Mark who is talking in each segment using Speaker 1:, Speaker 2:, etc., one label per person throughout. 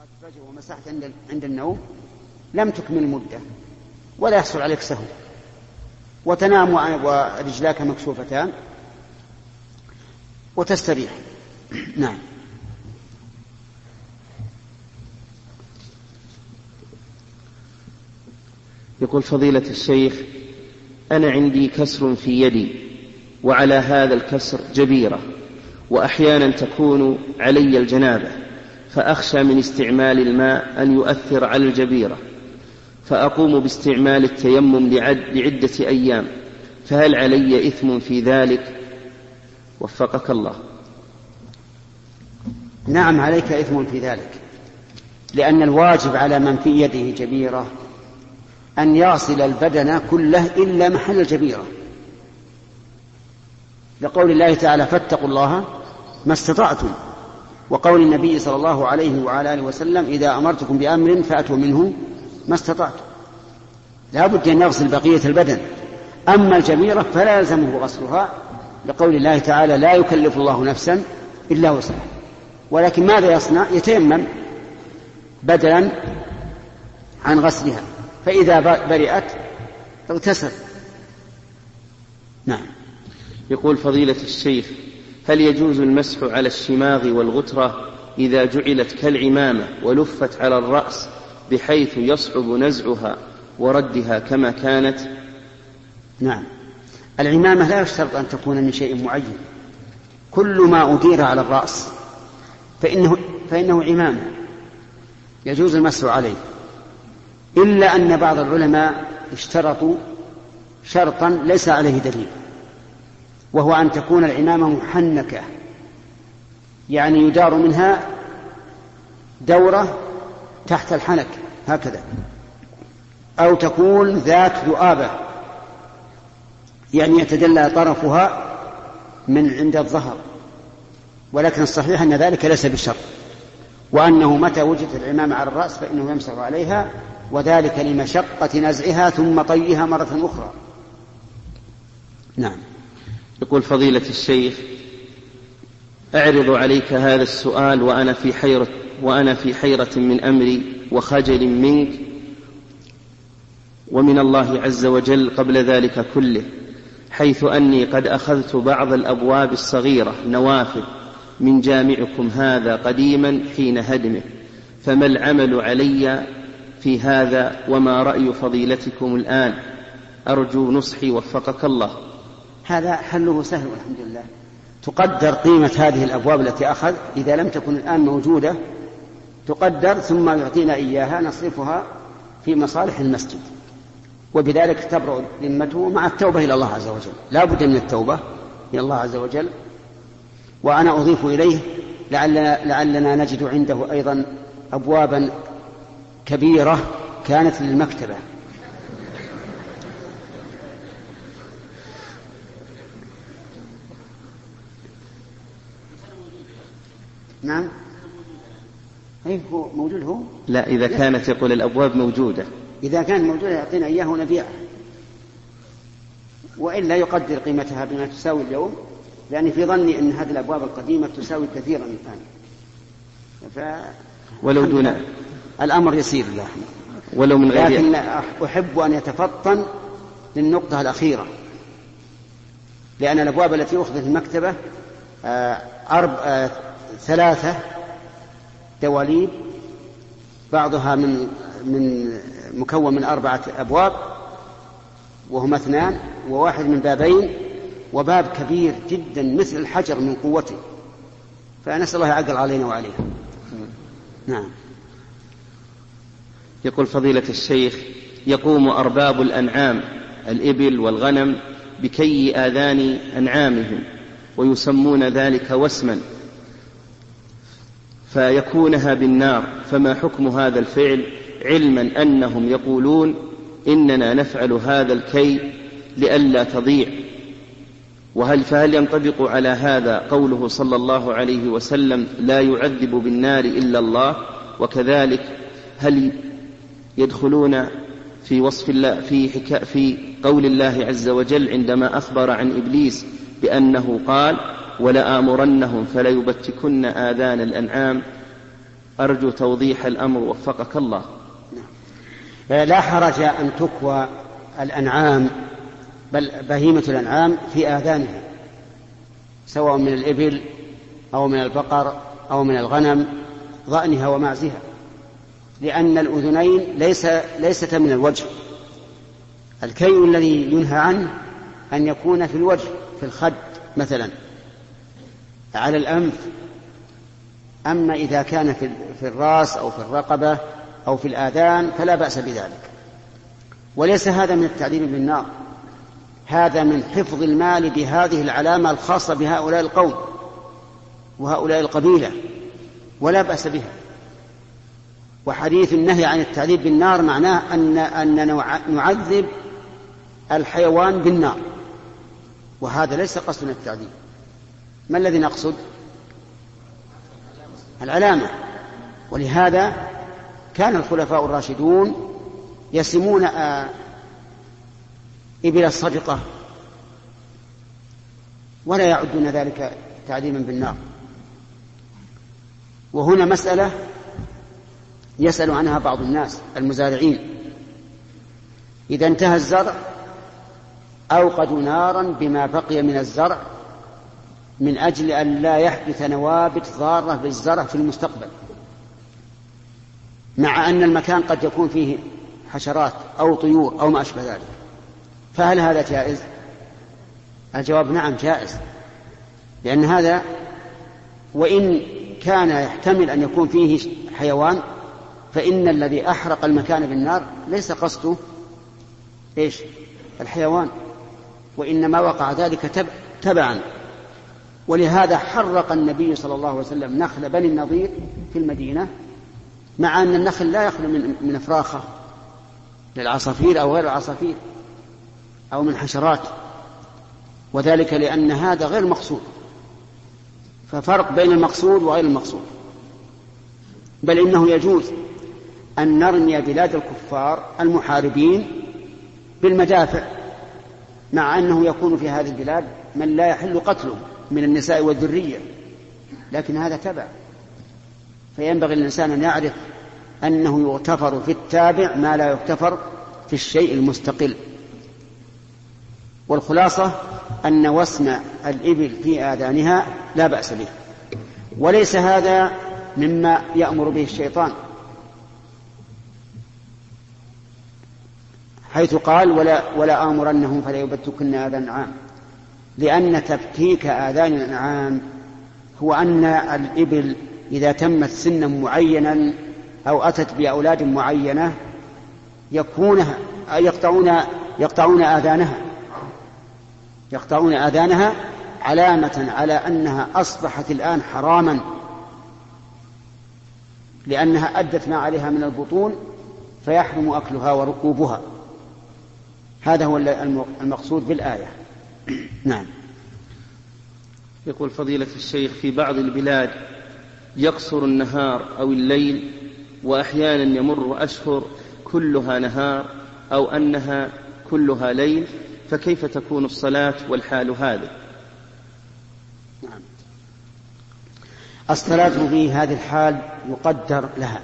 Speaker 1: الفجر ومسحت عند النوم لم تكمل المدة ولا يحصل عليك سهو، وتنام ورجلاك مكشوفتان وتستريح. نعم.
Speaker 2: يقول فضيلة الشيخ: أنا عندي كسر في يدي، وعلى هذا الكسر جبيرة، وأحيانا تكون علي الجنابة، فأخشى من استعمال الماء أن يؤثر على الجبيرة، فأقوم باستعمال التيمم لعدة أيام، فهل علي إثم في ذلك؟ وفقك الله.
Speaker 1: نعم، عليك إثم في ذلك، لأن الواجب على من في يده جبيرة أن يغسل البدن كله إلا محل الجبيرة، لقول الله تعالى: فاتقوا الله ما استطعتم، وقول النبي صلى الله عليه وعلى آله وسلم: إذا أمرتكم بأمر فأتوا منه ما استطعتم. لا بد أن يغسل بقية البدن. أما الجبيرة فلا يلزمه غسلها، لقول الله تعالى: لا يكلف الله نفسا إلا وسعها. ولكن ماذا يصنع؟ يتيمم بدلا عن غسلها، فإذا برئت اغتسل. نعم.
Speaker 2: يقول فضيلة الشيخ: هل يجوز المسح على الشماغ والغترة إذا جعلت كالعمامة ولفت على الرأس بحيث يصعب نزعها وردها كما كانت؟
Speaker 1: نعم. العمامة لا يشترط أن تكون من شيء معين، كل ما أدير على الرأس فإنه عمامة يجوز المسح عليه، إلا أن بعض العلماء اشترطوا شرطا ليس عليه دليل، وهو أن تكون العمامة محنكة، يعني يدار منها دورة تحت الحنك هكذا، أو تكون ذات ذؤابة، يعني يتجلى طرفها من عند الظهر. ولكن الصحيح أن ذلك ليس بشرط، وأنه متى وجدت العمامة على الرأس فإنه يمسح عليها، وذلك لمشقة نزعها ثم طيها مرة أخرى. نعم.
Speaker 2: يقول فضيلة الشيخ: أعرض عليك هذا السؤال وأنا في حيرة من أمري وخجل منك ومن الله عز وجل قبل ذلك كله، حيث أني قد أخذت بعض الأبواب الصغيرة نوافذ من جامعكم هذا قديما حين هدمه، فما العمل علي في هذا، وما رأي فضيلتكم الآن؟ أرجو نصحي وفقك الله.
Speaker 1: هذا حله سهل والحمد لله. تقدر قيمة هذه الأبواب التي أخذ، إذا لم تكن الآن موجودة تقدر، ثم يعطينا إياها نصرفها في مصالح المسجد، وبذلك تبرأ ذمته مع التوبة إلى الله عز وجل. لا بد من التوبة إلى الله عز وجل. وأنا أضيف إليه لعلنا نجد عنده أيضا أبوابا كبيرة كانت للمكتبة. نعم. أيه هو موجود هو؟
Speaker 2: لا، إذا كانت يقول الأبواب موجودة،
Speaker 1: إذا كانت موجودة يعطينا إياه ونبيعها، وإلا يقدر قيمتها بما تساوي اليوم، لأن في ظني أن هذه الأبواب القديمة تساوي كثيرا الآن،
Speaker 2: ولو دون
Speaker 1: الأمر يسير الله،
Speaker 2: ولو من غير.
Speaker 1: لكن أحب أن يتفطن للنقطة الأخيرة، لأن الأبواب التي أخذت المكتبة 3 دواليب، بعضها من مكون من 4 أبواب، وهما 2، وواحد من بابين، وباب كبير جدا مثل الحجر من قوته، فنسأل الله يعقل علينا وعليها. نعم.
Speaker 2: يقول فضيلة الشيخ: يقوم أرباب الأنعام الإبل والغنم بكي آذان أنعامهم، ويسمون ذلك وسما، فيكونها بالنار، فما حكم هذا الفعل، علما أنهم يقولون إننا نفعل هذا الكي لئلا تضيع؟ فهل ينطبق على هذا قوله صلى الله عليه وسلم: لا يعذب بالنار إلا الله؟ وكذلك هل يدخلون في وصف الله في قول الله عز وجل عندما أخبر عن إبليس بأنه قال: ولآمرنهم فليبتكن آذان الأنعام أرجو توضيح الأمر وفقك الله.
Speaker 1: لا حرج أن تكوى الأنعام بل بهيمة الأنعام في آذانها، سواء من الإبل أو من البقر أو من الغنم، ضأنها ومعزها، لأن الأذنين ليست من الوجه. الكي الذي ينهى عنه أن يكون في الوجه، في الخد مثلا، على الأنف. أما إذا كان في الرأس أو في الرقبة أو في الآذان فلا بأس بذلك. وليس هذا من التعذيب بالنار، هذا من حفظ المال بهذه العلامة الخاصة بهؤلاء القوم وهؤلاء القبيلة، ولا بأس بها. وحديث النهي عن التعذيب بالنار معناه أن نعذب الحيوان بالنار، وهذا ليس قصدنا التعذيب. ما الذي نقصد؟ العلامة. ولهذا كان الخلفاء الراشدون يسمون إبل الصدقة ولا يعدون ذلك تعذيبا بالنار. وهنا مسألة يسأل عنها بعض الناس المزارعين: إذا انتهى الزرع أوقدوا نارا بما بقي من الزرع من أجل أن لا يحدث نوابت ضارة بالزرع في المستقبل، مع أن المكان قد يكون فيه حشرات أو طيور أو ما أشبه ذلك، فهل هذا جائز؟ الجواب نعم جائز، لأن هذا وإن كان يحتمل أن يكون فيه حيوان فإن الذي أحرق المكان بالنار ليس قصده إيش؟ الحيوان، وإنما وقع ذلك تبعا. ولهذا حرق النبي صلى الله عليه وسلم نخل بني النضير في المدينة، مع أن النخل لا يخلو من أفراخة للعصافير أو غير العصافير أو من حشرات، وذلك لأن هذا غير مقصود. ففرق بين المقصود وغير المقصود. بل إنه يجوز أن نرمي بلاد الكفار المحاربين بالمدافع، مع أنه يكون في هذه البلاد من لا يحل قتله من النساء والذرية، لكن هذا تبع. فينبغي للإنسان أن يعرف أنه يغتفر في التابع ما لا يغتفر في الشيء المستقل. والخلاصة أن وسم الإبل في آذانها لا بأس به، وليس هذا مما يأمر به الشيطان، حيث قال ولا آمرنهم فلا يبتكن آذان الأنعام، لأن تبتيك آذان الأنعام هو أن الإبل إذا تمت سنا معينا أو أتت بأولاد معينة يقطعون آذانها علامة على أنها أصبحت الآن حراما، لأنها أدت ما عليها من البطون فيحرم أكلها وركوبها. هذا هو المقصود بالآية. نعم.
Speaker 2: يقول فضيلة الشيخ: في بعض البلاد يقصر النهار أو الليل، وأحيانا يمر أشهر كلها نهار أو أنها كلها ليل، فكيف تكون الصلاة والحال هذه؟
Speaker 1: نعم. الصلاة في هذه الحال يقدر لها،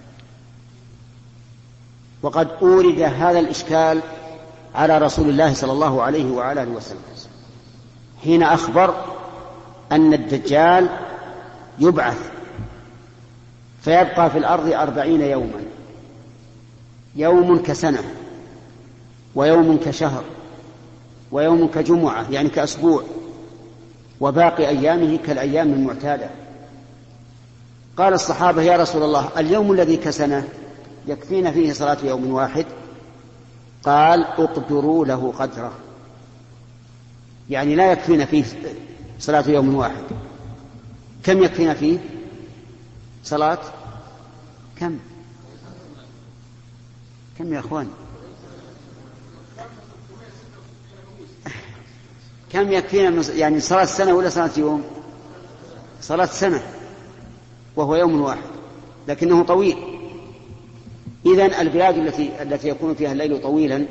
Speaker 1: وقد أورد هذا الإشكال على رسول الله صلى الله عليه وعلى آله وسلم حين أخبر أن الدجال يبعث فيبقى في الأرض 40 يوما، يوم كسنة ويوم كشهر ويوم كجمعة يعني كأسبوع، وباقي أيامه كالأيام المعتادة. قال الصحابة: يا رسول الله، اليوم الذي كسنة يكفينا فيه صلاة يوم واحد؟ قال: اقدروا له قدره، يعني لا يكفينا فيه صلاة يوم واحد. كم يكفينا فيه صلاة؟ كم يا أخوان؟ كم يكفينا يعني صلاة سنة ولا صلاة يوم؟ صلاة سنة، وهو يوم واحد لكنه طويل. إذن البلاد التي يكون فيها الليل طويلا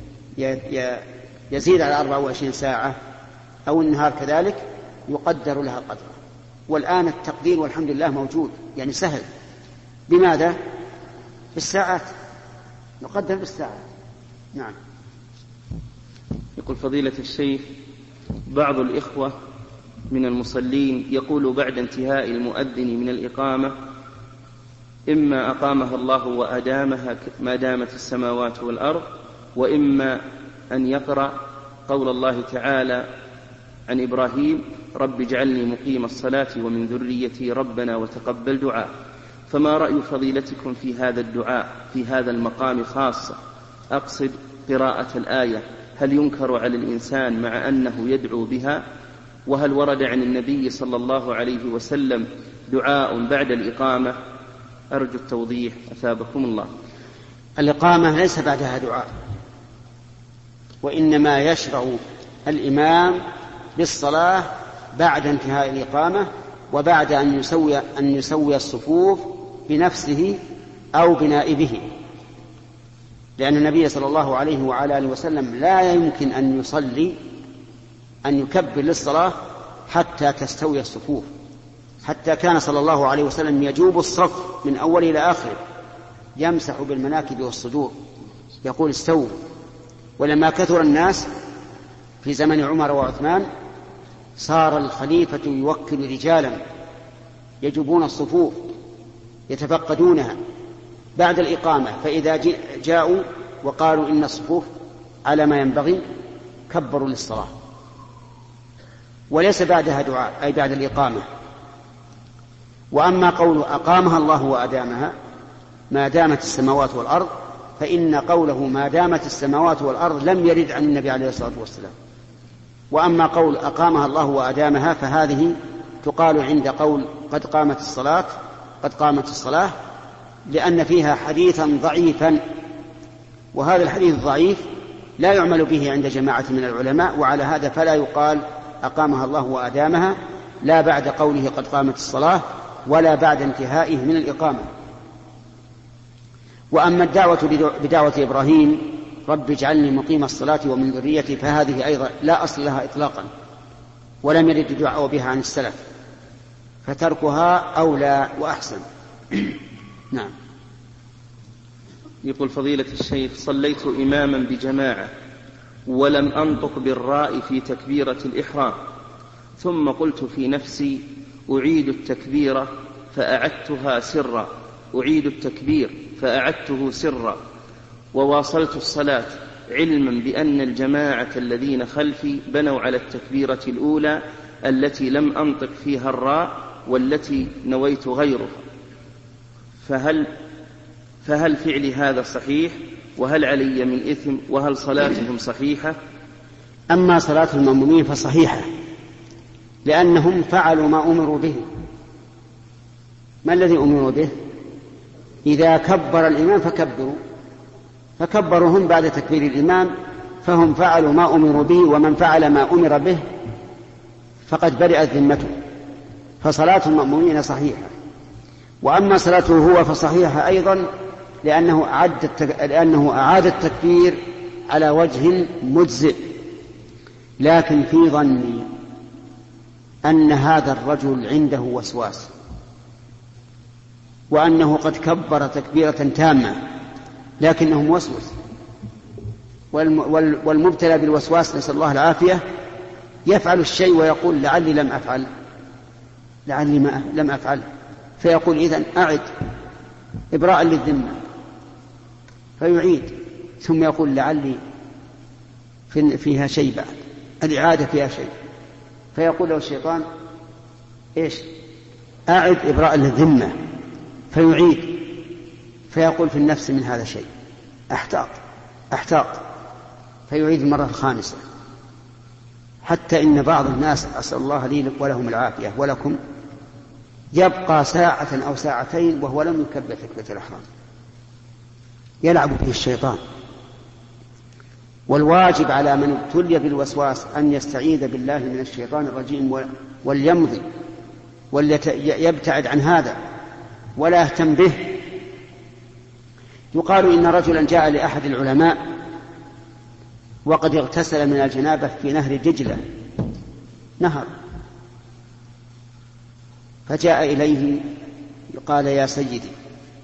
Speaker 1: يزيد على 24 ساعة أو النهار كذلك يقدر لها قدره. والآن التقدير والحمد لله موجود، يعني سهل، بماذا؟ بالساعات، نقدر بالساعات. نعم.
Speaker 2: يقول فضيلة الشيخ: بعض الإخوة من المصلين يقول بعد انتهاء المؤذن من الإقامة: إما أقامها الله وأدامها ما دامت السماوات والأرض، وإما أن يقرأ قول الله تعالى عن إبراهيم: رب اجعلني مقيم الصلاة ومن ذريتي ربنا وتقبل دعاء. فما رأي فضيلتكم في هذا الدعاء في هذا المقام خاصة؟ أقصد قراءة الآية، هل ينكر على الإنسان مع أنه يدعو بها؟ وهل ورد عن النبي صلى الله عليه وسلم دعاء بعد الإقامة؟ أرجو التوضيح أثابكم الله.
Speaker 1: الإقامة ليس بعدها دعاء، وإنما يشرع الإمام بالصلاة بعد انتهاء الإقامة وبعد أن يسوي الصفوف بنفسه أو بنائبه، لأن النبي صلى الله عليه وعلى آله وسلم لا يمكن أن يصلي أن يكبر للصلاة حتى تستوي الصفوف، حتى كان صلى الله عليه وسلم يجوب الصف من أول إلى آخر، يمسح بالمناكب والصدور، يقول استووا. ولما كثر الناس في زمن عمر وعثمان صار الخليفة يوكل رجالا يجوبون الصفوف يتفقدونها بعد الإقامة، فإذا جاءوا وقالوا إن الصفوف على ما ينبغي كبروا للصلاة، وليس بعدها دعاء أي بعد الإقامة. وأما قول أقامها الله وأدامها ما دامت السماوات والأرض، فإن قوله ما دامت السماوات والأرض لم يرد عن النبي عليه الصلاة والسلام. وأما قول أقامها الله وأدامها فهذه تقال عند قول قد قامت الصلاة، لأن فيها حديثا ضعيفا، وهذا الحديث الضعيف لا يعمل به عند جماعة من العلماء، وعلى هذا فلا يقال أقامها الله وأدامها، لا بعد قوله قد قامت الصلاة ولا بعد انتهائه من الإقامة. وأما الدعوة بدعوة إبراهيم رب اجعلني مقيم الصلاة ومن ذريتي فهذه أيضا لا أصل لها إطلاقا، ولم يرد الدعاء بها عن السلف، فتركها أولى وأحسن. نعم.
Speaker 2: يقول فضيلة الشيخ: صليت إماما بجماعة ولم أنطق بالراء في تكبيرة الإحرام، ثم قلت في نفسي أعيد التكبير فأعدته سرا وواصلت الصلاة، علما بأن الجماعة الذين خلفي بنوا على التكبيرة الأولى التي لم أنطق فيها الراء والتي نويت غيرها، فهل فعلي هذا صحيح؟ وهل علي من إثم؟ وهل صلاتهم صحيحة؟
Speaker 1: أما صلاة المأمومين فصحيحة، لأنهم فعلوا ما أمروا به. ما الذي أمروا به؟ إذا كبر الإمام فكبروا هم بعد تكبير الإمام، فهم فعلوا ما أمروا به، ومن فعل ما أمر به فقد برئت ذمته، فصلاة المأمومين صحيحة. وأما صلاته هو فصحيحة أيضا، لأنه أعاد التكبير على وجه مجزئ، لكن في ظني أن هذا الرجل عنده وسواس، وأنه قد كبر تكبيرة تامة لكنه موسوس، والمبتلى بالوسواس نسأل الله العافية يفعل الشيء ويقول لعلي لم أفعل، فيقول إذن أعد إبراء للذمة، فيعيد، ثم يقول لعلي فيها شيء بعد الإعادة فيها شيء، فيقول له الشيطان إيش؟ أعد إبراء للذمة، فيعيد، فيقول في النفس من هذا شيء، أحتاط، فيعيد المرة الخامسة، حتى إن بعض الناس أسأل الله لي ولهم العافية ولكم يبقى ساعة أو ساعتين وهو لم يكبر تكبيرة الإحرام، يلعب به الشيطان. والواجب على من ابتلي بالوسواس أن يستعيذ بالله من الشيطان الرجيم وليمضي وليبتعد عن هذا ولا يهتم به. يقال إن رجلا جاء لأحد العلماء وقد اغتسل من الجنابة في نهر دجلة، نهر، فجاء إليه قال يا سيدي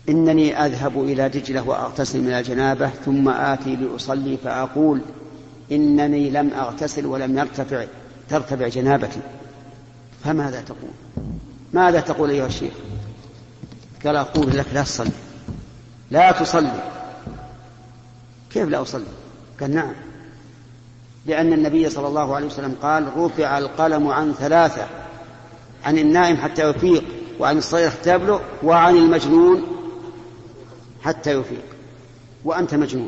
Speaker 1: إنني أذهب إلى دجلة وأغتسل من الجنابة ثم آتي لأصلي فأقول إنني لم أغتسل ولم ترتفع جنابتي، فماذا تقول؟ ماذا تقول أيها الشيخ؟ قال أقول لك لا تصلي، لا تصلي. كيف لا أصلي؟ قال نعم، لأن النبي صلى الله عليه وسلم قال رفع القلم عن ثلاثة: عن النائم حتى يفيق، وعن الصغير حتى يبلغ، وعن المجنون حتى يفيق. وأنت مجنون،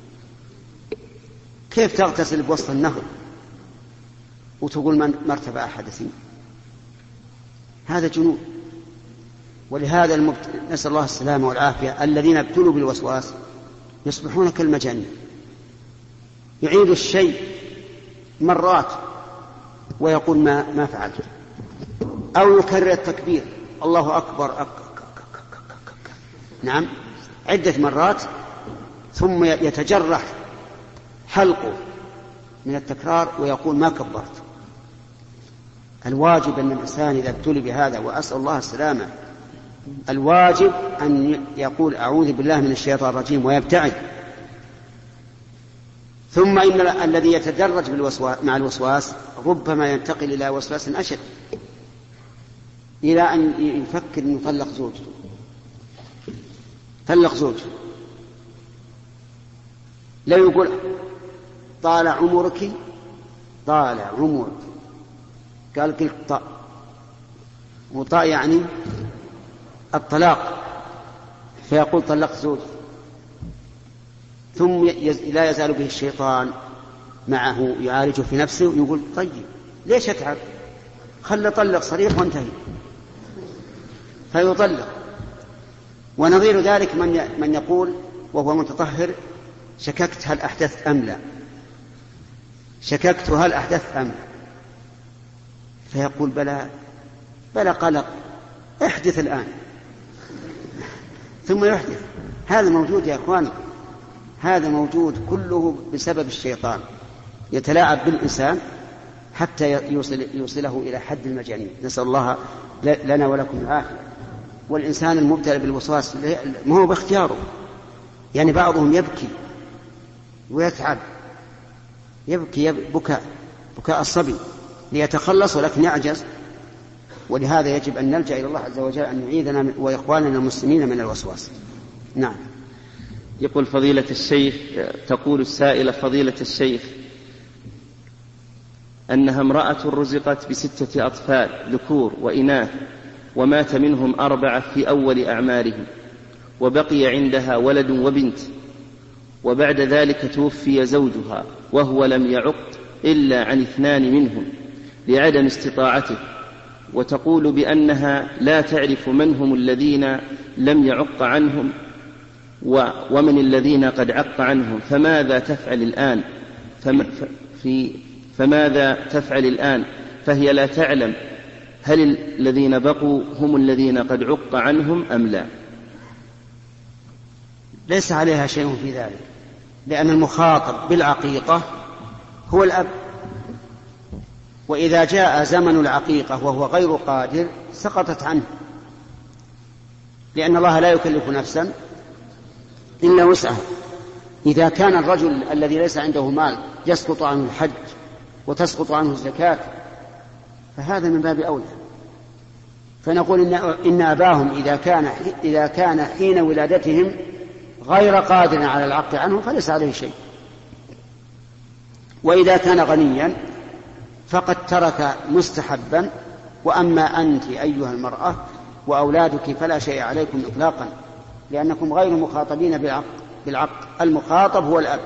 Speaker 1: كيف تغتسل بوسط النهر وتقول مرتفع حدث؟ هذا جنون. ولهذا نسأل الله السلامة والعافية، الذين ابتلوا بالوسواس يصبحون كالمجانين، يعيد الشيء مرات ويقول ما فعلت، أو يكرر التكبير الله أكبر نعم عدة مرات، ثم يتجرح حلقه من التكرار ويقول ما كبرت. الواجب أن الإنسان إذا ابتلي بهذا، وأسأل الله السلامة، الواجب أن يقول أعوذ بالله من الشيطان الرجيم ويبتعد. ثم إن الذي يتدرج مع الوسواس ربما ينتقل إلى وسواس أشد، إلى أن يفكر أن يطلق زوجته، طلق زوجته، لا يقول طال عمرك، طال عمرك، قال قلت طاء، وطاء يعني الطلاق، فيقول طلقت زوجي. ثم لا يزال به الشيطان معه يعالجه في نفسه ويقول طيب ليش أتعب، خل طلق صريح وانتهي، فيطلق. ونظير ذلك من يقول وهو متطهر شككت هل أحدثت أم لا، شككت هل أحدثت أم لا، فيقول بلى قلق، احدث الآن، ثم يحدث. هذا موجود يا أخواني، هذا موجود كله بسبب الشيطان، يتلاعب بالإنسان حتى يوصله إلى حد المجانين. نسأل الله لنا ولكم العافية. والإنسان المبتلى بالوسواس ما هو باختياره، يعني بعضهم يبكي ويتعب، يبكي بكاء الصبي ليتخلص ولكن يعجز. ولهذا يجب أن نلجأ إلى الله عز وجل أن يعيذنا وإخواننا المسلمين من الوسواس. نعم.
Speaker 2: يقول فضيلة الشيخ، تقول السائلة فضيلة الشيخ أنها امرأة رزقت ب6 أطفال ذكور وإناث، ومات منهم 4 في أول أعمارهم، وبقي عندها ولد وبنت، وبعد ذلك توفي زوجها وهو لم يعق إلا عن 2 منهم لعدم استطاعته، وتقول بأنها لا تعرف من هم الذين لم يعق عنهم ومن الذين قد عق عنهم، فماذا تفعل الآن؟ فماذا تفعل الآن؟ فهي لا تعلم هل الذين بقوا هم الذين قد عق عنهم أم لا.
Speaker 1: ليس عليها شيء في ذلك، لأن المخاطب بالعقيقة هو الأب، وإذا جاء زمن العقيقة وهو غير قادر سقطت عنه، لأن الله لا يكلف نفسا إلا وسعها. إذا كان الرجل الذي ليس عنده مال يسقط عنه الحج وتسقط عنه الزكاة فهذا من باب أولى. فنقول إن أباهم إذا كان حين ولادتهم غير قادر على العق عنه فليس عليه شيء. وإذا كان غنيا فقد ترك مستحبا. وأما أنت أيها المرأة وأولادك فلا شيء عليكم إطلاقا، لأنكم غير مخاطبين بالعقد، المخاطب هو الأب.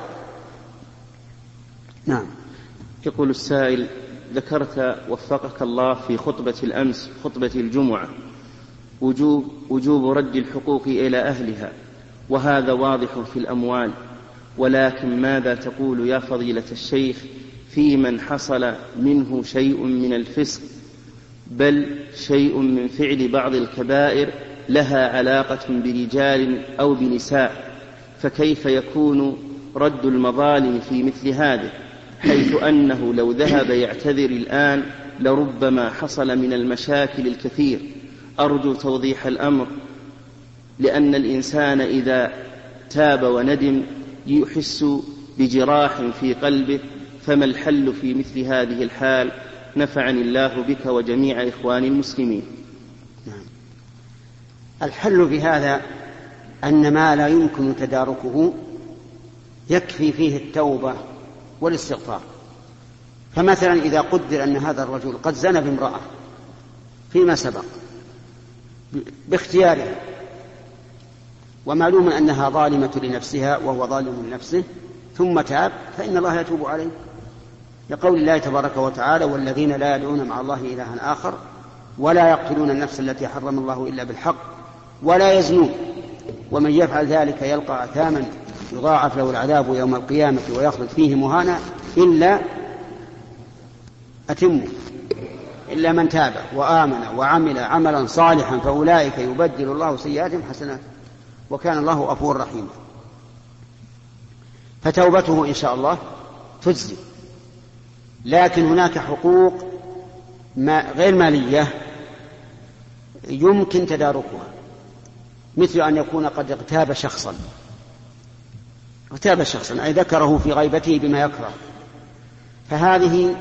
Speaker 1: نعم.
Speaker 2: يقول السائل ذكرت وفقك الله في خطبة الأمس خطبة الجمعة وجوب رد الحقوق إلى أهلها، وهذا واضح في الأموال، ولكن ماذا تقول يا فضيلة الشيخ في من حصل منه شيء من الفسق بل شيء من فعل بعض الكبائر لها علاقة برجال أو بنساء، فكيف يكون رد المظالم في مثل هذا، حيث أنه لو ذهب يعتذر الآن لربما حصل من المشاكل الكثير؟ أرجو توضيح الأمر لأن الإنسان إذا تاب وندم يحس بجراح في قلبه، فما الحل في مثل هذه الحال؟ نفعني الله بك وجميع إخواني المسلمين.
Speaker 1: الحل في هذا أن ما لا يمكن تداركه يكفي فيه التوبة والاستغفار. فمثلا إذا قدر أن هذا الرجل قد زنى بامرأة فيما سبق باختيارها، ومعلوم أنها ظالمة لنفسها وهو ظالم لنفسه، ثم تاب، فإن الله يتوب عليه، لقول الله تبارك وتعالى: والذين لا يدعون مع الله إلها آخر ولا يقتلون النفس التي حرم الله إلا بالحق ولا يزنون ومن يفعل ذلك يلقى عثاما يضاعف له العذاب يوم القيامة ويخلد فيه مهانا إلا من تاب وآمن وعمل عملا صالحا فأولئك يبدل الله سيئاتهم حسنات وكان الله غفورا رحيما. فتوبته إن شاء الله تجزي، لكن هناك حقوق غير مالية يمكن تداركها، مثل أن يكون قد اغتاب شخصا أي ذكره في غيبته بما يكره، فهذه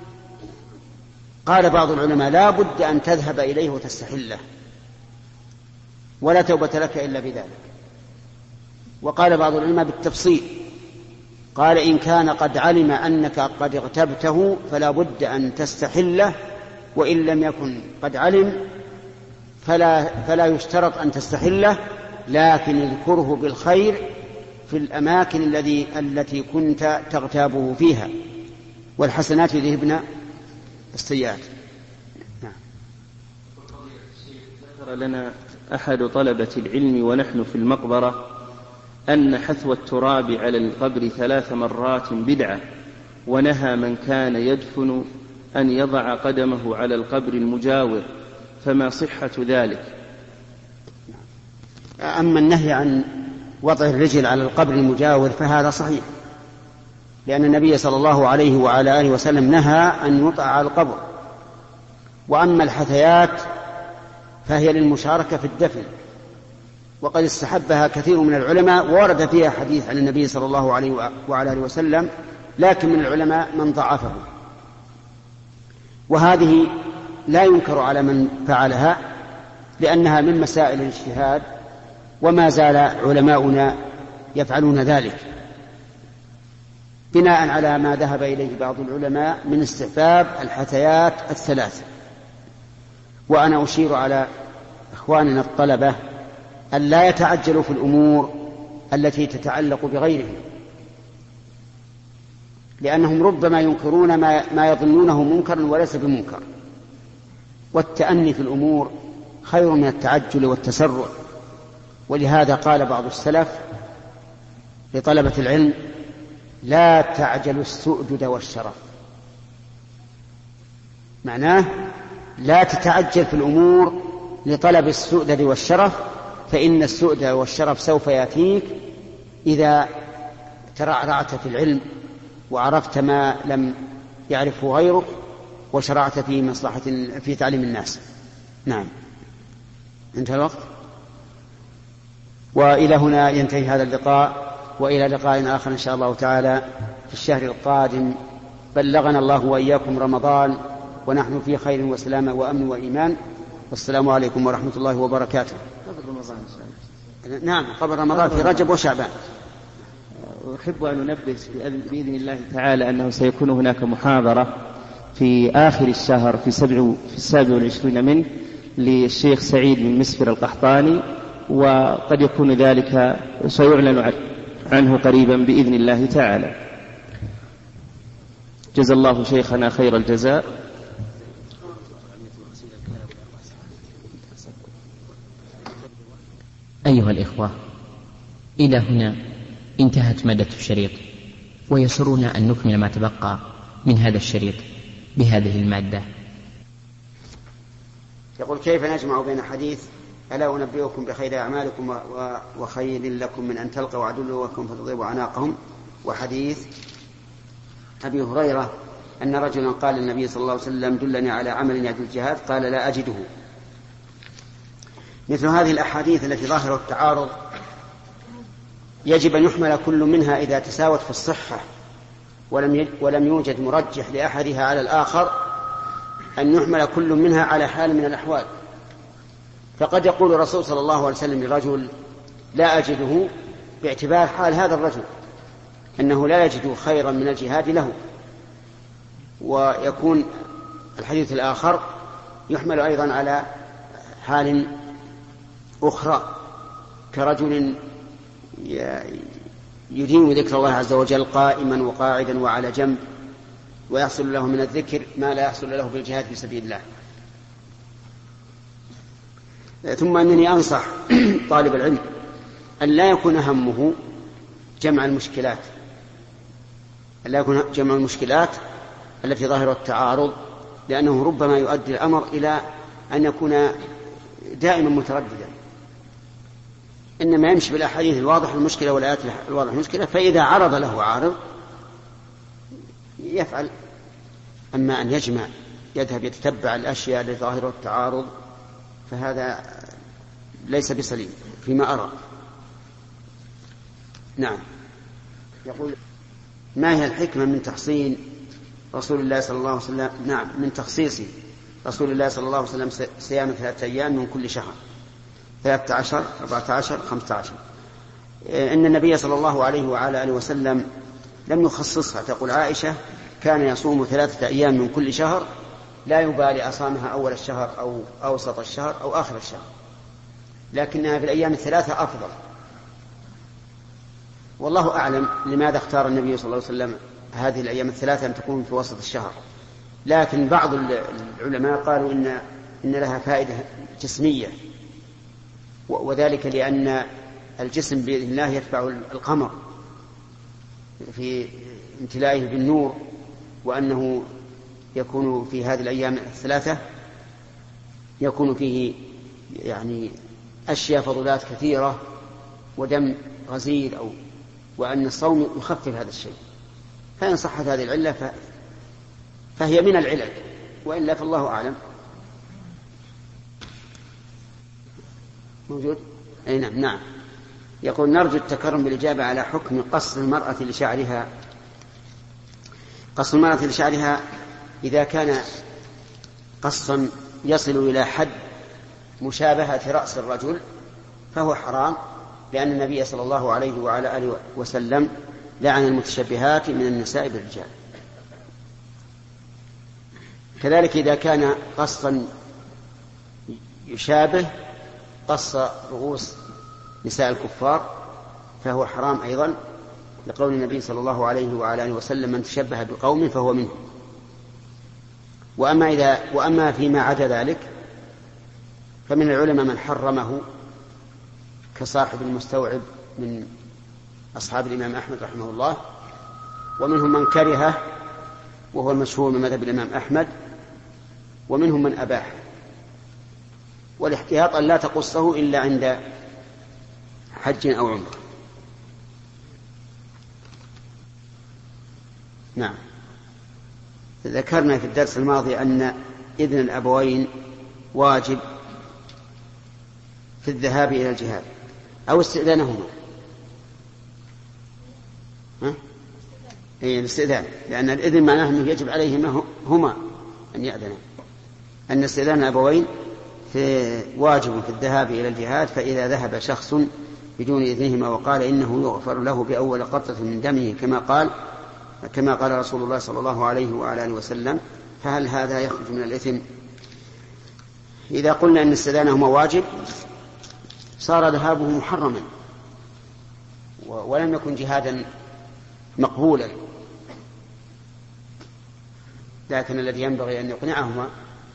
Speaker 1: قال بعض العلماء لا بد أن تذهب إليه وتستحله ولا توبة لك إلا بذلك. وقال بعض العلماء بالتفصيل، قال إن كان قد علم أنك قد اغتبته فلا بد أن تستحله، وإن لم يكن قد علم فلا يشترط أن تستحله، لكن اذكره بالخير في الأماكن التي كنت تغتابه فيها، والحسنات يذهبن السيئات.
Speaker 2: ذكر لنا أحد طلبة العلم ونحن في المقبرة أن حثو التراب على القبر 3 مرات بدعة، ونهى من كان يدفن أن يضع قدمه على القبر المجاور، فما صحة ذلك؟
Speaker 1: أما النهي عن وضع الرجل على القبر المجاور فهذا صحيح، لأن النبي صلى الله عليه وعلى آله وسلم نهى أن يوضع على القبر. وأما الحثيات فهي للمشاركة في الدفن، وقد استحبها كثير من العلماء، وورد فيها حديث عن النبي صلى الله عليه وعلى آله وسلم، لكن من العلماء من ضعفه، وهذه لا ينكر على من فعلها لأنها من مسائل الاجتهاد، وما زال علماؤنا يفعلون ذلك بناء على ما ذهب إليه بعض العلماء من استحباب الحثيات 3. وأنا أشير على إخواننا الطلبة أن لا يتعجلوا في الأمور التي تتعلق بغيرهم، لأنهم ربما ينكرون ما يظنونه منكرا وليس بمنكر، والتأني في الأمور خير من التعجل والتسرع. ولهذا قال بعض السلف لطلبة العلم: لا تعجلوا السؤدد والشرف. معناه لا تتعجل في الأمور لطلب السؤدد والشرف، فإن السؤدد والشرف سوف يأتيك إذا ترعرعت في العلم وعرفت ما لم يعرفه غيرك وشرعت في مصلحة في تعليم الناس. نعم، انتهى الوقت، وإلى هنا ينتهي هذا اللقاء، وإلى لقاء آخر إن شاء الله تعالى في الشهر القادم. بلغنا الله وإياكم رمضان ونحن في خير وسلامة وأمن وإيمان، والسلام عليكم ورحمة الله وبركاته. نعم، قبل رمضان في رجب وشعبان.
Speaker 2: أحب أن أنبه بإذن الله تعالى أنه سيكون هناك محاضرة في آخر الشهر في 27 منه للشيخ سعيد بن مسفر القحطاني، وقد يكون ذلك سيعلن عنه قريبا بإذن الله تعالى. جزا الله شيخنا خير الجزاء.
Speaker 3: أيها الإخوة، إلى هنا انتهت مادة الشريط، ويسرنا أن نكمل ما تبقى من هذا الشريط بهذه المادة.
Speaker 1: يقول: كيف نجمع بين حديث ألا أنبئكم بخير أعمالكم وخير لكم من أن تلقوا عدوكم فتضربوا أعناقهم، وحديث أبي هريرة أن رجلا قال للنبي صلى الله عليه وسلم: دلني على عمل يعدل الجهاد، قال: لا أجده. مثل هذه الأحاديث التي ظاهرها التعارض يجب أن يحمل كل منها إذا تساوت في الصحة ولم يوجد مرجح لأحدها على الآخر أن يحمل كل منها على حال من الأحوال. فقد يقول الرسول صلى الله عليه وسلم لرجل لا أجده باعتبار حال هذا الرجل أنه لا يجد خيرا من الجهاد له، ويكون الحديث الآخر يحمل أيضا على حال أخرى كرجل يدين ذكر الله عز وجل قائما وقاعدا وعلى جنب ويحصل له من الذكر ما لا يحصل له بالجهاد في سبيل الله. ثم أنني أنصح طالب العلم أن لا يكون همه جمع المشكلات، التي ظاهرها التعارض، لأنه ربما يؤدي الأمر إلى أن يكون دائما مترددا، إنما يمشي بالأحاديث الواضح المشكلة والآيات الواضح المشكلة، فإذا عرض له عارض يفعل. أما أن يجمع يذهب يتتبع الأشياء التي ظاهرها التعارض فهذا ليس بسليم فيما أرى. نعم. يقول ما هي الحكمة من تحصين رسول الله صلى الله عليه وسلم من تخصيص رسول الله صلى الله عليه وسلم صيام 3 أيام من كل شهر 13 14 15. إن النبي صلى الله عليه وعلى آله وسلم لم يخصصها. تقول عائشة كان يصوم 3 أيام من كل شهر لا يبالي أصامها أول الشهر أو أوسط الشهر أو آخر الشهر، لكنها في الأيام 3 أفضل. والله أعلم لماذا اختار النبي صلى الله عليه وسلم هذه الأيام 3 أن تكون في وسط الشهر، لكن بعض العلماء قالوا إن لها فائدة جسمية، وذلك لأن الجسم بإذن الله يتبع القمر في امتلائه بالنور، وأنه يكون في هذه الأيام 3 يكون فيه يعني أشياء فضلات كثيرة ودم غزير وأن الصوم يخفف هذا الشيء. فإن صحت هذه العلة فهي من العلل، وإلا فالله أعلم. موجود؟ أي نعم. نعم. يقول نرجو التكرم بالإجابة على حكم قص المرأة لشعرها. قص المرأة لشعرها إذا كان قصا يصل إلى حد مشابهة رأس الرجل فهو حرام، لأن النبي صلى الله عليه وعلى آله وسلم لعن المتشبهات من النساء بالرجال. كذلك إذا كان قصا يشابه قص رؤوس نساء الكفار فهو حرام أيضا، لقول النبي صلى الله عليه وعلى آله وسلم من تشبه بقوم فهو منهم. وأما فيما عدا ذلك فمن العلماء من حرمه كصاحب المستوعب من أصحاب الإمام أحمد رحمه الله، ومنهم من كرهه وهو المشهور من مذهب الإمام أحمد، ومنهم من أباح. والاحتياط أن لا تقصه إلا عند حج أو عمره. نعم. ذكرنا في الدرس الماضي أن إذن الأبوين واجب في الذهاب إلى الجهاد أو استئذانهما. الاستئذان، لأن الإذن معناه أنه يجب عليهما هما أن يأذنا. أن استئذان الأبوين واجب في الذهاب إلى الجهاد، فإذا ذهب شخص بدون إذنهما وقال إنه يغفر له بأول قطرة من دمه كما قال رسول الله صلى الله عليه وعلى آله وسلم، فهل هذا يخرج من الإثم؟ إذا قلنا أن استئذانهما واجب صار ذهابه محرما ولم يكن جهادا مقبولا، لكن الذي ينبغي أن يقنعهما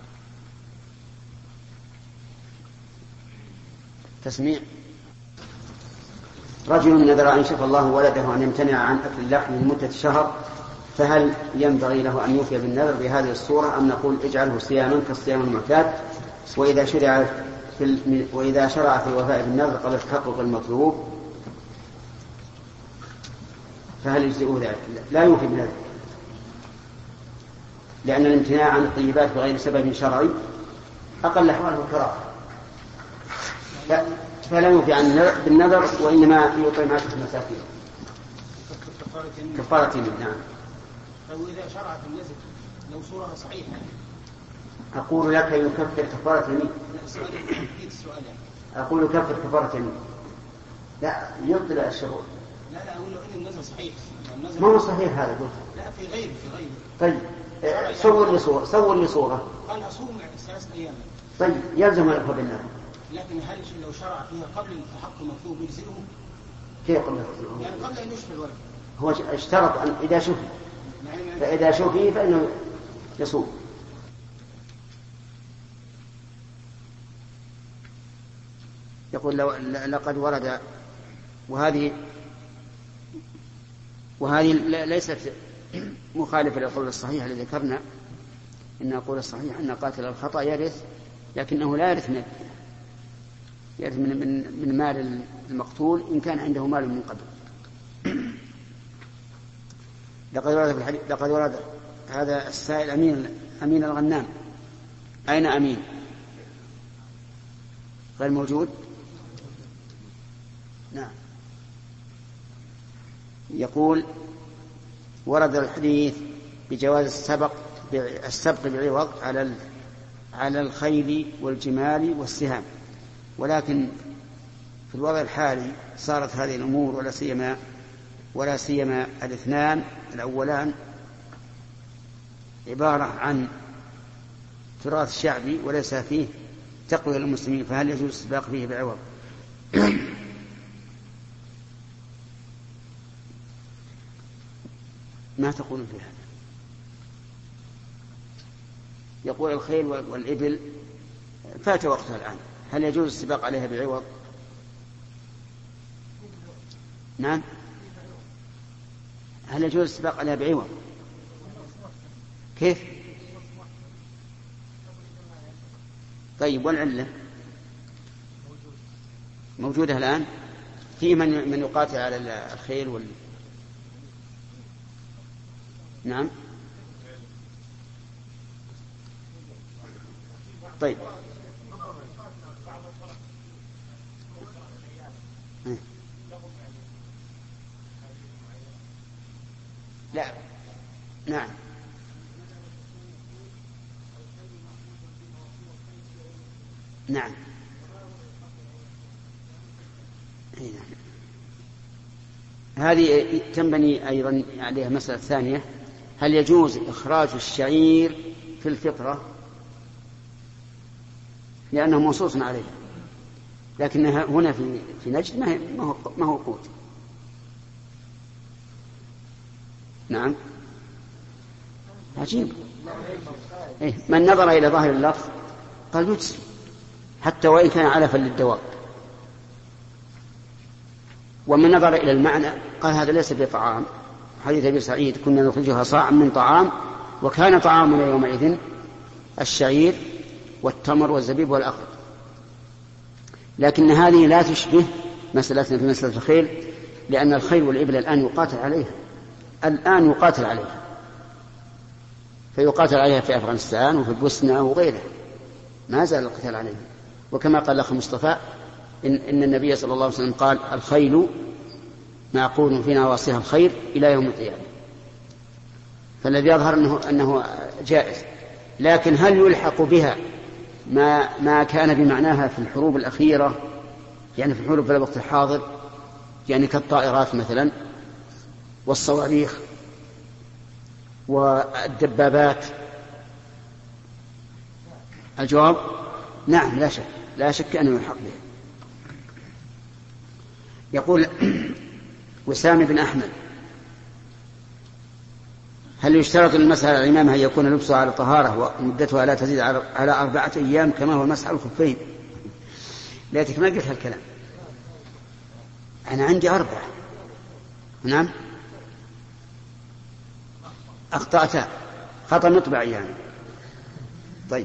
Speaker 1: تسميع. رجل نذر أن شفى الله ولده أن يمتنع عن أكل اللحم لمدة شهر، فهل ينبغي له أن يوفي بالنذر بهذه الصورة أم نقول اجعله صياما كالصيام المعتاد، وإذا شرع في الوفاء بالنذر قبل تحقق المطلوب فهل يجزئه ذلك؟ لا يوفي بالنذر، لأن الامتناع عن الطيبات بغير سبب شرعي أقل أحواله كراهة، فلا يوفي بالنذر وإنما يطعم عشرة مساكين كفارة يمين. نعم.
Speaker 4: وإذا شرعت النذر لو صورها صحيحة
Speaker 1: أقول لك يكفر كفارة يمين. أقول يكفر كفارة يمين. لا يبطل الشروط.
Speaker 4: لا أقول له إن النذر صحيح.
Speaker 1: ما هو صحيح هذا قلت.
Speaker 4: لا في غيره.
Speaker 1: طيب صور لي صورة.
Speaker 4: قال أصوم 3 أيام.
Speaker 1: طيب يلزم الأخذ بالنذر.
Speaker 4: لكن هل لو شرع فيها قبل الحق المطلوب يجزئه؟
Speaker 1: كيف قبل الحق؟
Speaker 4: يعني قبل أن يشفي الولد.
Speaker 1: هو اشترط أن إذا شفي، فإذا شفي فإنه يصوم. يقول لقد ورد وهذه ليست مخالفة للقول الصحيح الذي ذكرنا. إن القول الصحيح أن قاتل الخطأ يرث، لكنه لا يرث من مال المقتول إن كان عنده مال من قبل. لقد ورد هذا السائل أمين الغنام. أين أمين؟ غير موجود. نعم. يقول ورد الحديث بجواز السبق بعوض على الخيل والجمال والسهام، ولكن في الوضع الحالي صارت هذه الأمور ولا سيما الاثنان الأولان عبارة عن تراث شعبي وليس فيه تقوية للمسلمين، فهل يجوز السباق فيه بعوض؟ ما تقولون في هذا؟ يقول الخيل والإبل فات وقتها الآن، هل يجوز السباق عليها بعوض؟ نعم. هل يجوز السباق عليها بعوض؟ كيف؟ طيب والعلة موجودة الآن في من يقاتل على الخيل نعم. طيب لا. نعم. نعم. هذه تنبني أيضا عليها مسألة ثانية، هل يجوز إخراج الشعير في الفطرة لأنه منصوص عليه، لكنها هنا في نجد ما هو قوت. نعم. عجيب. من نظر إلى ظاهر اللفظ قال يجزي حتى وإن كان علفا للدواب، ومن نظر إلى المعنى قال هذا ليس بطعام. حديث أبي سعيد كنا نخرجها صاعا من طعام وكان طعامنا يومئذ الشعير والتمر والزبيب والأخضر. لكن هذه لا تشبه مسألتنا في مسألة الخيل، لأن الخيل والإبل الآن يقاتل عليها فيقاتل عليها في أفغانستان وفي البوسنة وغيرها، ما زال القتال عليها. وكما قال الأخ مصطفى إن النبي صلى الله عليه وسلم قال الخيل معقول في نواصيها الخير إلى يوم القيامة، فالذي يظهر أنه جائز. لكن هل يلحق بها ما كان بمعناها في الحروب الأخيرة، يعني في الحروب في الوقت الحاضر، يعني كالطائرات مثلا والصواريخ والدبابات؟ الجواب نعم، لا شك أنه يلحق بها. يقول وسام بن أحمد هل يشترط المسح على الإمام أن يكون لبسه على طهارة ومدتها لا تزيد على 4 أيام كما هو المسح على الخفين؟ ليتك ما قلت هالكلام، أنا عندي 4. نعم أخطأت، خطأ مطبع يعني. طيب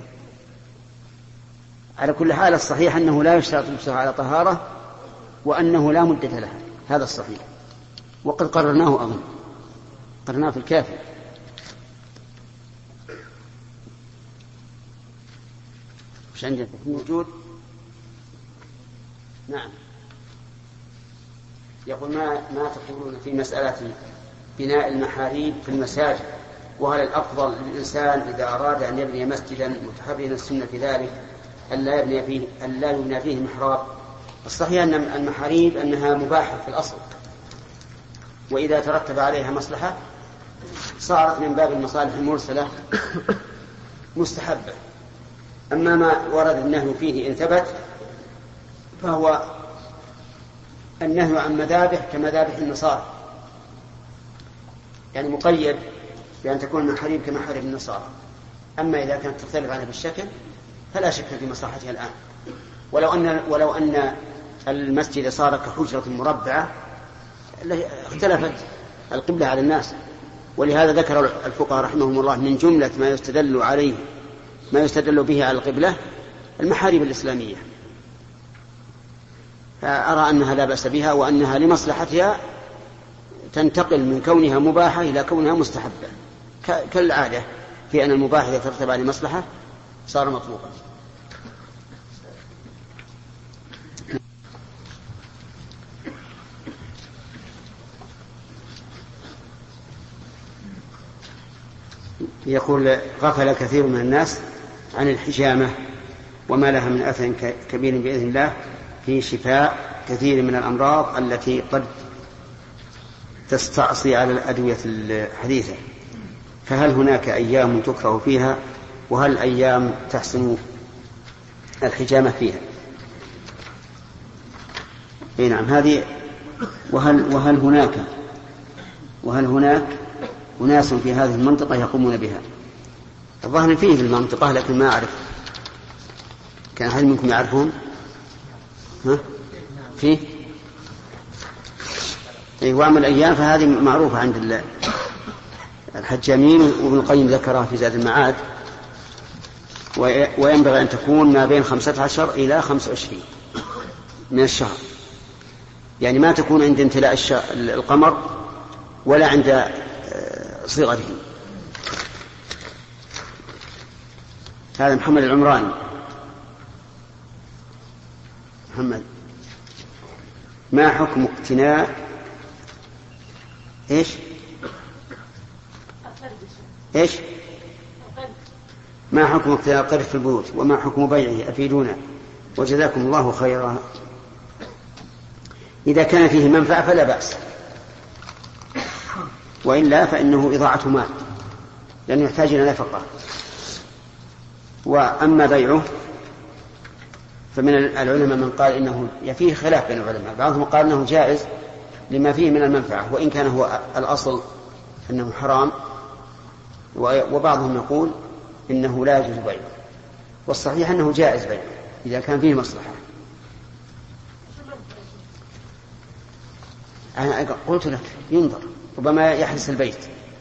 Speaker 1: على كل حال الصحيح أنه لا يشترط لبسه على طهارة وأنه لا مدة لها، هذا الصحيح، وقد قررناه أظن قررناه في الكافي. وش عندك موجود؟ نعم. يقول ما تقولون في مسألة بناء المحاريب في المساجد، وهل الأفضل للإنسان إذا أراد أن يبني مسجدا متحريا السنة في ذلك أن لا يبنى فيه محراب؟ الصحيح أن المحاريب أنها مباحة في الأصل، وإذا ترتب عليها مصلحة صارت من باب المصالح المرسلة مستحبة. أما ما ورد النهي فيه إن ثبت فهو النهي عن مذابح كمذابح النصارى، يعني مقيد بأن تكون المحاريب كمحاريب النصارى. أما إذا كانت تختلف عنها بالشكل فلا شك في مصلحتها الآن. ولو أن المسجد صار كحجرة مربعة اختلفت القبلة على الناس. ولهذا ذكر الفقهاء رحمهم الله من جملة ما يستدل به على القبلة المحاريب الإسلامية. فأرى أنها لا بأس بها، وأنها لمصلحتها تنتقل من كونها مباحة إلى كونها مستحبة، كالعادة في أن المباح إذا ترتب عليه مصلحة صار مطلوبا. يقول غفل كثير من الناس عن الحجامة وما لها من أثر كبير بإذن الله في شفاء كثير من الأمراض التي قد تستعصي على الأدوية الحديثة، فهل هناك أيام تكره فيها، وهل أيام تحسن الحجامة فيها؟ نعم هذه. وهل هناك أناس في هذه المنطقة يقومون بها؟ الظاهر فيه في المنطقة لكن ما أعرف. كان أحد منكم يعرفون؟ فيه وعمل الأيام، فهذه معروفة عند الحجامين، وابن القيم ذكرها في زاد المعاد. وينبغي أن تكون ما بين 15 إلى 25 من الشهر، يعني ما تكون عند امتلاء القمر ولا عند صغره. هذا محمد العمراني. محمد، ما حكم اقتناء ايش ما حكم اقتناء القرد في البيوت، وما حكم بيعه؟ أفيدونا وجزاكم الله خيرا. إذا كان فيه منفعة فلا بأس، وإلا فإنه إضاعة مال لأنه يحتاج إلى نفقة. وأما بيعه فمن العلماء من قال إنه فيه خلاف بين العلماء، بعضهم قال إنه جائز لما فيه من المنفعة وإن كان هو الأصل أنه حرام، وبعضهم يقول إنه لا يجوز بيعه، والصحيح أنه جائز بيعه إذا كان فيه مصلحة. أنا قلت لك ينظر، ربما يحرس البيت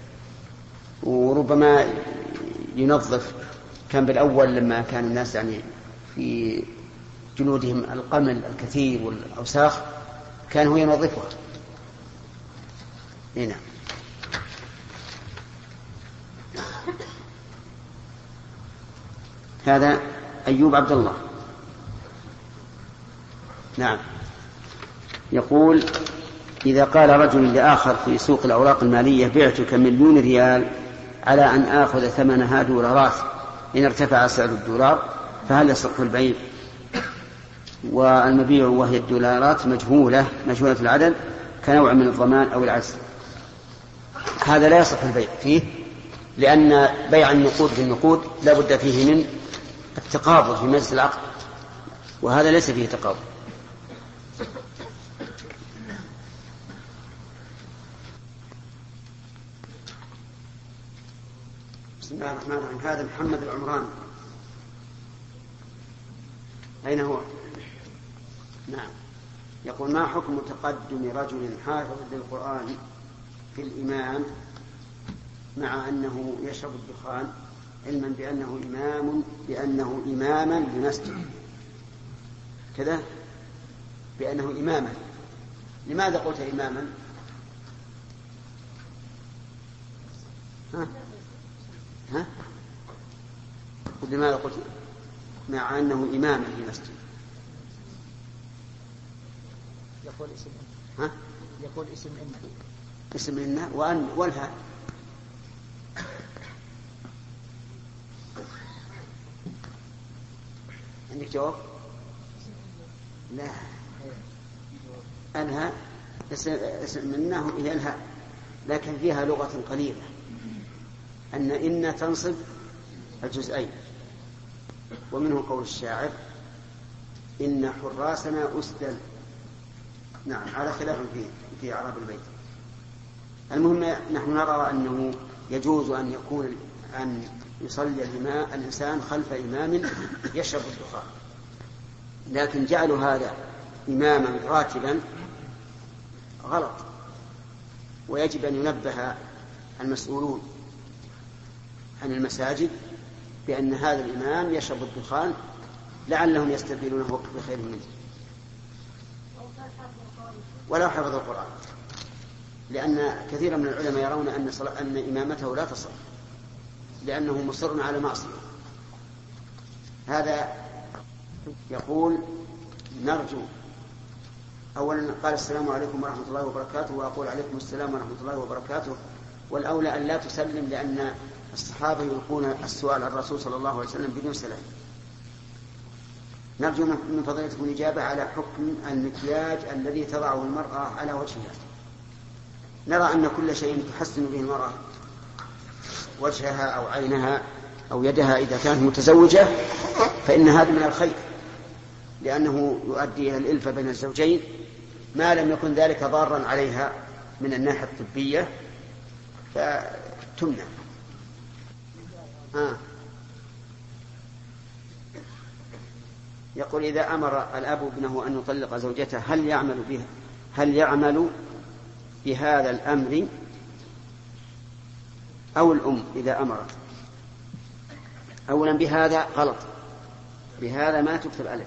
Speaker 1: وربما ينظف. كان بالأول لما كان الناس يعني في جلودهم القمل الكثير والأوساخ كان هو ينظفها. هنا هذا أيوب عبد الله. نعم. يقول إذا قال رجل لآخر في سوق الأوراق المالية بعتك 1,000,000 ريال على أن آخذ ثمنها دولارات إن ارتفع سعر الدولار، فهل يصح البيع؟ والمبيع وهي الدولارات مجهولة العدد كنوع من الضمان أو العجز. هذا لا يصح البيع فيه، لأن بيع النقود بالنقود لا بد فيه من التقابض في مجلس العقد، وهذا ليس فيه تقابض. بسم الله الرحمن الرحيم. هذا محمد العمراني، أين هو؟ نعم. يقول ما حكم تقدم رجل حافظ للقرآن في الإمام مع أنه يشرب الدخان، علما بأنه إماما لمسجد كذا، بأنه إماما. لماذا قلت إماما؟ ها؟ لماذا قلت مع أنه إماما في مسجد؟
Speaker 4: يقول اسم
Speaker 1: ها؟
Speaker 4: يقول اسم إن.
Speaker 1: اسم إن وأن والها. عندك جواب؟ لا، أنها اسم إنه هي الهاء، لكن فيها لغة قليلة أن تنصب الجزئين، ومنه قول الشاعر إن حراسنا أسدل. نعم، على خلاف في أعراب البيت. المهم نحن نرى أنه يجوز أن يصلي الإنسان خلف إمام يشرب الدخان، لكن جعلوا هذا إماما راتبا غلط، ويجب أن ينبه المسؤولون عن المساجد بأن هذا الإمام يشرب الدخان لعلهم يستبدلونه بخير منه، ولو حفظ القرآن، لأن كثيرا من العلماء يرون أن إمامته لا تصح لأنه مصر على معصية. هذا يقول نرجو أولا قال السلام عليكم ورحمة الله وبركاته، وأقول عليكم السلام ورحمة الله وبركاته، والأولى أن لا تسلم لأن الصحابة يلقون السؤال عن الرسول صلى الله عليه وسلم بدون سلام. نرجو من فضيلتكم الإجابة على حكم المكياج الذي تضعه المرأة على وجهها. نرى أن كل شيء تحسن به المرأة وجهها أو عينها أو يدها إذا كانت متزوجة فإن هذا من الخير، لأنه يؤدي إلى الإلفة بين الزوجين ما لم يكن ذلك ضارا عليها من الناحية الطبية فتمنع. يقول إذا أمر الأب ابنه أن يطلق زوجته هل يعمل بهذا الأمر أو الأم إذا أمرت؟ أولا بهذا غلط، بهذا ما تكتب ألف.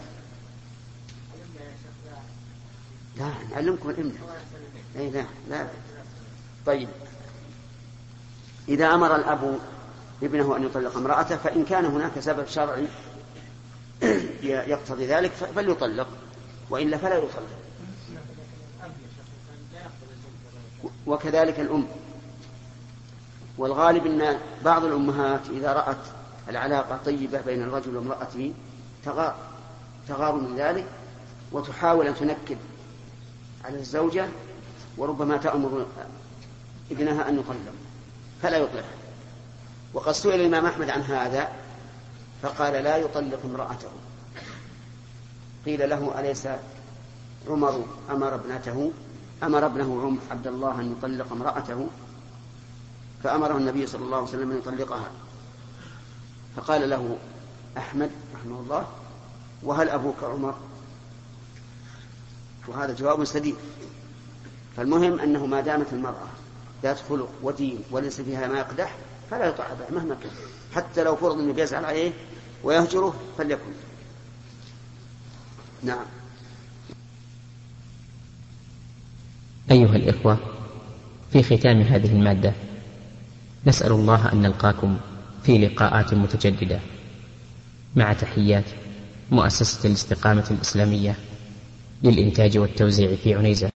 Speaker 1: لا نعلمكم الإملاء. لا لا. طيب إذا أمر الأب ابنه أن يطلق امرأته فإن كان هناك سبب شرعي يقتضي ذلك فليطلق، وإلا فلا يطلق. وكذلك الأم. والغالب أن بعض الأمهات إذا رأت العلاقة طيبة بين الرجل وامرأته تغار من ذلك وتحاول أن تنكد على الزوجة، وربما تأمر ابنها أن يطلق فلا يطلق. وقد سئل الإمام أحمد عن هذا فقال لا يطلق امرأته. قيل له أليس عمر أمر ابنه عبد الله أن يطلق امرأته، فأمره النبي صلى الله عليه وسلم أن يطلقها، فقال له أحمد رحمه الله وهل أبوك عمر؟ وهذا جواب سديد. فالمهم أنه ما دامت المرأة ذات خلق ودين وليس فيها ما يقدح فلا يطاع به مهما كان، حتى لو فرض أنه بيزعل عليه ويهجره فليكن. نعم.
Speaker 3: أيها الإخوة، في ختام هذه المادة نسأل الله أن نلقاكم في لقاءات متجددة، مع تحيات مؤسسة الاستقامة الإسلامية للإنتاج والتوزيع في عنيزة.